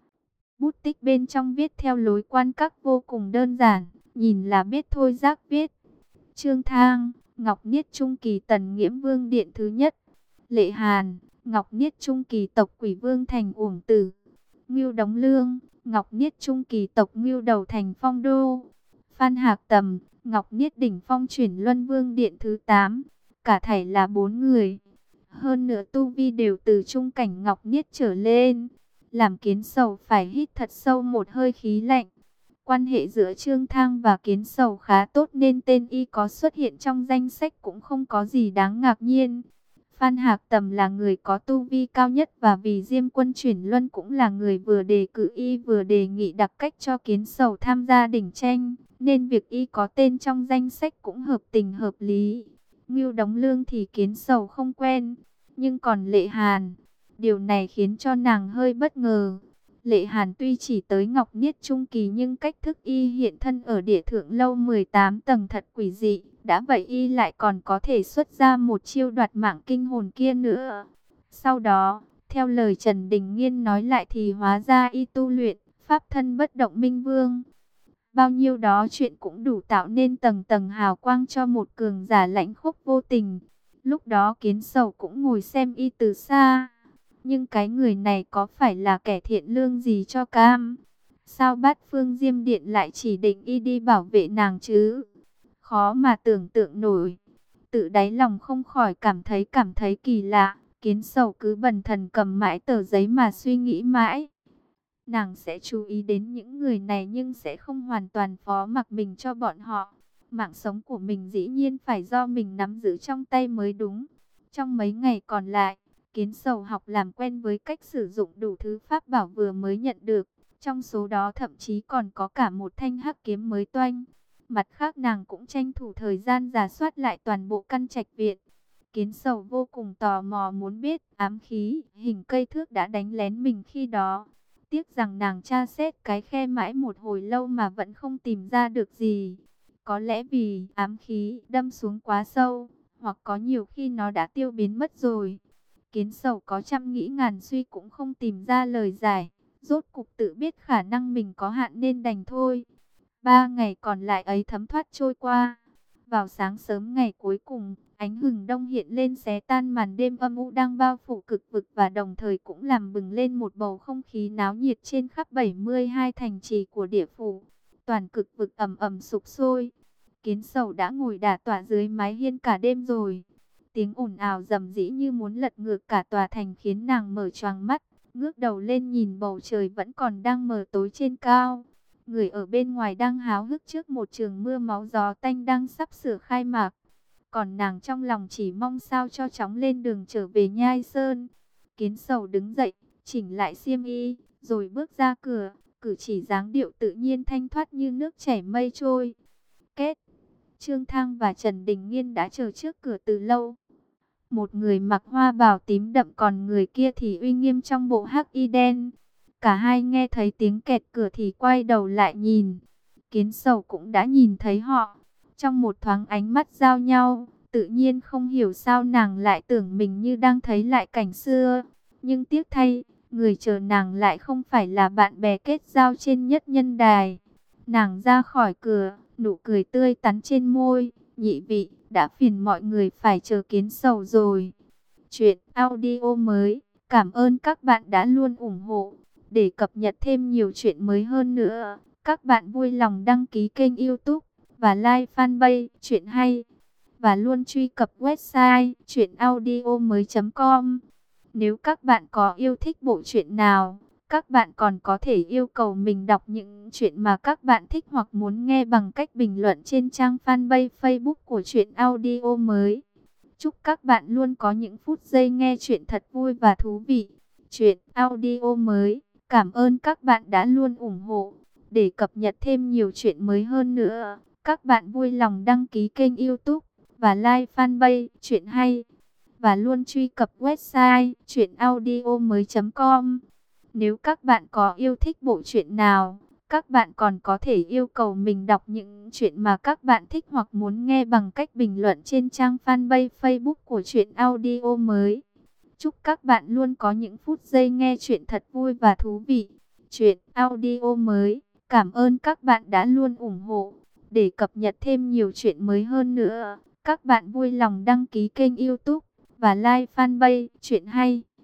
Bút tích bên trong viết theo lối quan các vô cùng đơn giản, nhìn là biết thôi rác viết. Trương Thang, Ngọc Niết Trung Kỳ Tần Nghiễm Vương Điện thứ nhất. Lệ Hàn, Ngọc Niết Trung Kỳ tộc Quỷ Vương thành Uổng Tử. Ngưu Đống Lương, Ngọc Niết Trung Kỳ tộc Ngưu Đầu thành Phong Đô. Phan Hạc Tầm, Ngọc Niết Đỉnh Phong chuyển Luân Vương Điện thứ 8. Cả thảy là 4 người. Hơn nữa tu vi đều từ trung cảnh Ngọc Niết trở lên. Làm Kiến Sầu phải hít thật sâu một hơi khí lạnh. Quan hệ giữa Trương Thang và Kiến Sầu khá tốt nên tên y có xuất hiện trong danh sách cũng không có gì đáng ngạc nhiên. Phan Hạc Tầm là người có tu vi cao nhất và vì Diêm Quân chuyển luân cũng là người vừa đề cử y vừa đề nghị đặc cách cho Kiến Sầu tham gia đỉnh tranh, nên việc y có tên trong danh sách cũng hợp tình hợp lý. Ngưu Đống Lương thì Kiến Sầu không quen, nhưng còn Lệ Hàn, điều này khiến cho nàng hơi bất ngờ. Lệ Hàn tuy chỉ tới Ngọc Niết Trung Kỳ nhưng cách thức y hiện thân ở địa thượng lâu 18 tầng thật quỷ dị. Đã vậy y lại còn có thể xuất ra một chiêu đoạt mạng kinh hồn kia nữa. Sau đó, theo lời Trần Đình Nghiên nói lại thì hóa ra y tu luyện pháp thân bất động minh vương. Bao nhiêu đó chuyện cũng đủ tạo nên tầng tầng hào quang cho một cường giả lãnh khốc vô tình. Lúc đó Kiến Sầu cũng ngồi xem y từ xa. Nhưng cái người này có phải là kẻ thiện lương gì cho cam? Sao Bát Phương Diêm Điện lại chỉ định y đi bảo vệ nàng chứ? Khó mà tưởng tượng nổi. Tự đáy lòng không khỏi cảm thấy kỳ lạ. Kiến Sầu cứ bần thần cầm mãi tờ giấy mà suy nghĩ mãi. Nàng sẽ chú ý đến những người này nhưng sẽ không hoàn toàn phó mặc mình cho bọn họ. Mạng sống của mình dĩ nhiên phải do mình nắm giữ trong tay mới đúng. Trong mấy ngày còn lại, Kiến Sầu học làm quen với cách sử dụng đủ thứ pháp bảo vừa mới nhận được. Trong số đó thậm chí còn có cả một thanh hắc kiếm mới toanh. Mặt khác nàng cũng tranh thủ thời gian rà soát lại toàn bộ căn trạch viện. Kiến Sầu vô cùng tò mò muốn biết ám khí, hình cây thước đã đánh lén mình khi đó. Tiếc rằng nàng tra xét cái khe mãi một hồi lâu mà vẫn không tìm ra được gì. Có lẽ vì ám khí đâm xuống quá sâu, hoặc có nhiều khi nó đã tiêu biến mất rồi. Kiến Sầu có trăm nghĩ ngàn suy cũng không tìm ra lời giải. Rốt cục tự biết khả năng mình có hạn nên đành thôi. 3 ngày còn lại ấy thấm thoát trôi qua. Vào sáng sớm ngày cuối cùng, ánh hừng đông hiện lên xé tan màn đêm âm u đang bao phủ cực vực và đồng thời cũng làm bừng lên một bầu không khí náo nhiệt trên khắp 72 thành trì của địa phủ. Toàn cực vực ầm ầm sục sôi. Kiến Sầu đã ngồi đả tọa dưới mái hiên cả đêm rồi. Tiếng ồn ào rầm rĩ như muốn lật ngược cả tòa thành khiến nàng mở choàng mắt, ngước đầu lên nhìn bầu trời vẫn còn đang mờ tối trên cao. Người ở bên ngoài đang háo hức trước một trường mưa máu gió tanh đang sắp sửa khai mạc. Còn nàng trong lòng chỉ mong sao cho chóng lên đường trở về Nhai Sơn. Kiến Sầu đứng dậy, chỉnh lại xiêm y, rồi bước ra cửa, cử chỉ dáng điệu tự nhiên thanh thoát như nước chảy mây trôi. Kết, Trương Thang và Trần Đình Nghiên đã chờ trước cửa từ lâu. Một người mặc hoa bào tím đậm còn người kia thì uy nghiêm trong bộ hắc y đen. Cả hai nghe thấy tiếng kẹt cửa thì quay đầu lại nhìn. Kiến Sầu cũng đã nhìn thấy họ. Trong một thoáng ánh mắt giao nhau, tự nhiên không hiểu sao nàng lại tưởng mình như đang thấy lại cảnh xưa. Nhưng tiếc thay, người chờ nàng lại không phải là bạn bè kết giao trên nhất nhân đài. Nàng ra khỏi cửa, nụ cười tươi tắn trên môi, Nhị vị, đã phiền mọi người phải chờ Kiến Sầu rồi. Chuyện audio mới. Cảm ơn các bạn đã luôn ủng hộ. Để cập nhật thêm nhiều chuyện mới hơn nữa, các bạn vui lòng đăng ký kênh YouTube và like fanpage Chuyện Hay. Và luôn truy cập website chuyenaudio.com. Nếu các bạn có yêu thích bộ truyện nào, các bạn còn có thể yêu cầu mình đọc những chuyện mà các bạn thích hoặc muốn nghe bằng cách bình luận trên trang fanpage Facebook của Chuyện Audio mới. Chúc các bạn luôn có những phút giây nghe chuyện thật vui và thú vị. Chuyện audio mới. Cảm ơn các bạn đã luôn ủng hộ. Để cập nhật thêm nhiều chuyện mới hơn nữa, các bạn vui lòng đăng ký kênh YouTube và like fanpage Chuyện Hay. Và luôn truy cập website chuyenaudio.com. Nếu các bạn có yêu thích bộ truyện nào, các bạn còn có thể yêu cầu mình đọc những chuyện mà các bạn thích hoặc muốn nghe bằng cách bình luận trên trang fanpage Facebook của Chuyện Audio mới. Chúc các bạn luôn có những phút giây nghe chuyện thật vui và thú vị. Chuyện audio mới. Cảm ơn các bạn đã luôn ủng hộ. Để cập nhật thêm nhiều chuyện mới hơn nữa, các bạn vui lòng đăng ký kênh YouTube và like fanpage Chuyện Hay.